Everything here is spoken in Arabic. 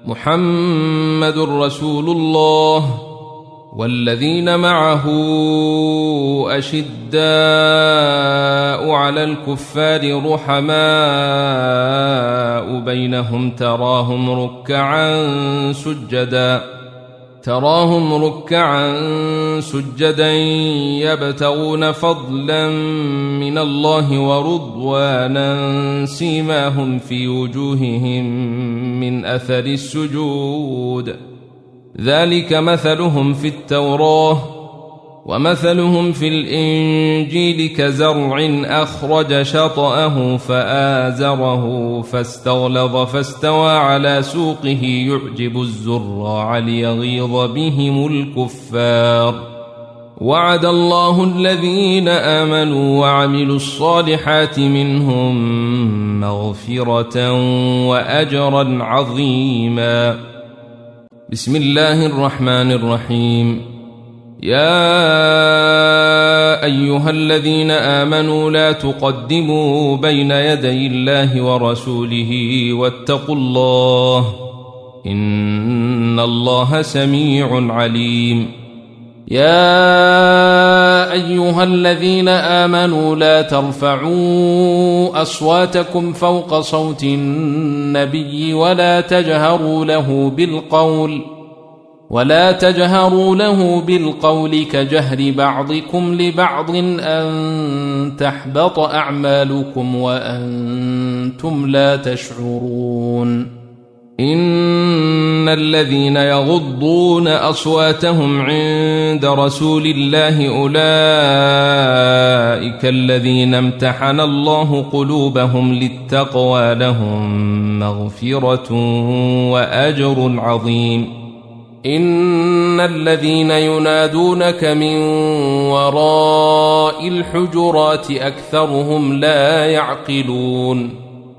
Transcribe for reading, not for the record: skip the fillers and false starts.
محمد رسول الله والذين معه أشداء على الكفار رحماء بينهم تراهم ركعا سجدا يبتغون فضلا من الله ورضوانا سيماهم في وجوههم من أثر السجود ذلك مثلهم في التوراة ومثلهم في الإنجيل كزرع أخرج شطأه فآزره فاستغلظ فاستوى على سوقه يعجب الزراع ليغيظ بهم الكفار وعد الله الذين آمنوا وعملوا الصالحات منهم مغفرة وأجرا عظيما. بسم الله الرحمن الرحيم. يا أيها الذين آمنوا لا تقدموا بين يدي الله ورسوله واتقوا الله إن الله سميع عليم. يا أيها الذين آمنوا لا ترفعوا أصواتكم فوق صوت النبي ولا تجهروا له بالقول كجهر بعضكم لبعض أن تحبط أعمالكم وأنتم لا تشعرون. إن الذين يغضون أصواتهم عند رسول الله أولئك الذين امتحن الله قلوبهم للتقوى لهم مغفرة وأجر عظيم. إن الذين ينادونك من وراء الحجرات أكثرهم لا يعقلون.